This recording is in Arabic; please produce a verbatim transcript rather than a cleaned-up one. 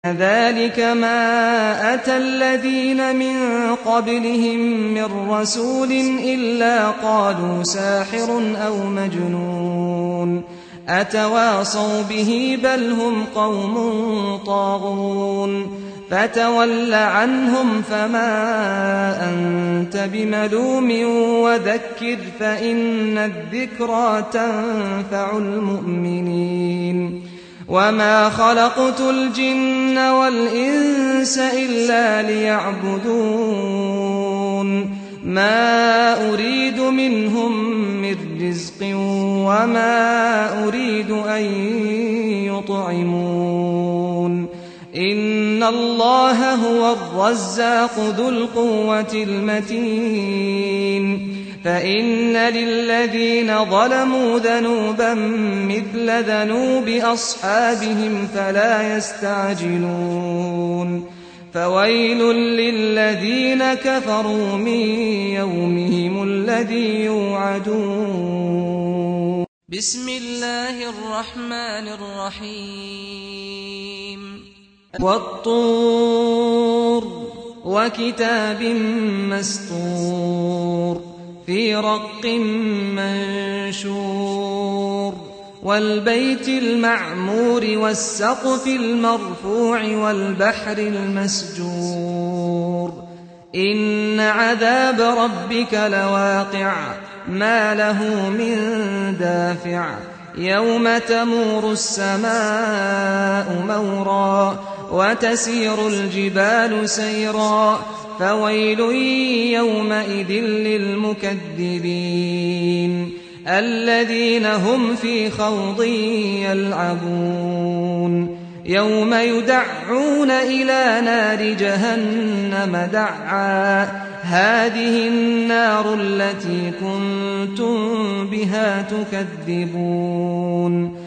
ذَلِكَ مَا أَتَى الَّذِينَ مِن قَبْلِهِم مِّن رَّسُولٍ إِلَّا قَالُوا سَاحِرٌ أَوْ مَجْنُونٌ أَتَوَاصَوْا بِهِ بَلْ هُمْ قَوْمٌ طَاغُونَ فَتَوَلَّ عَنْهُمْ فَمَا أَنتَ بِمَلُومٍ وَذَكِّرْ فَإِنَّ الذِّكْرَىٰ تَنفَعُ الْمُؤْمِنِينَ وَمَا خَلَقْتُ الْجِنَّ وَالْإِنسَ إِلَّا لِيَعْبُدُونِ مَا أُرِيدُ مِنْهُم مِّن رِّزْقٍ وَمَا أُرِيدُ أَن يُطْعِمُونِ إِنَّ اللَّهَ هُوَ الرَّزَّاقُ ذُو الْقُوَّةِ الْمَتِينُ فَإِنَّ لِلَّذِينَ ظَلَمُوا ذَنُوبًا مِّثْلَ ذَنُوبِ أَصْحَابِهِمْ فَلَا يَسْتَعْجِلُونِ فَوَيْلٌ لِّلَّذِينَ كَفَرُوا مِن يَوْمِهِمُ الَّذِي يُوعَدُونَ بسم الله الرحمن الرحيم وَالطُّورِ وَكِتَابٍ مَّسْطُورٍ في رق منشور والبيت المعمور والسقف المرفوع والبحر المسجور إن عذاب ربك لواقع ما له من دافع يوم تمور السماء مورا وتسير الجبال سيرا فويل يومئذ للمكذبين الذين هم في خوض يلعبون يوم يدعون إلى نار جهنم دعا هذه النار التي كنتم بها تكذبون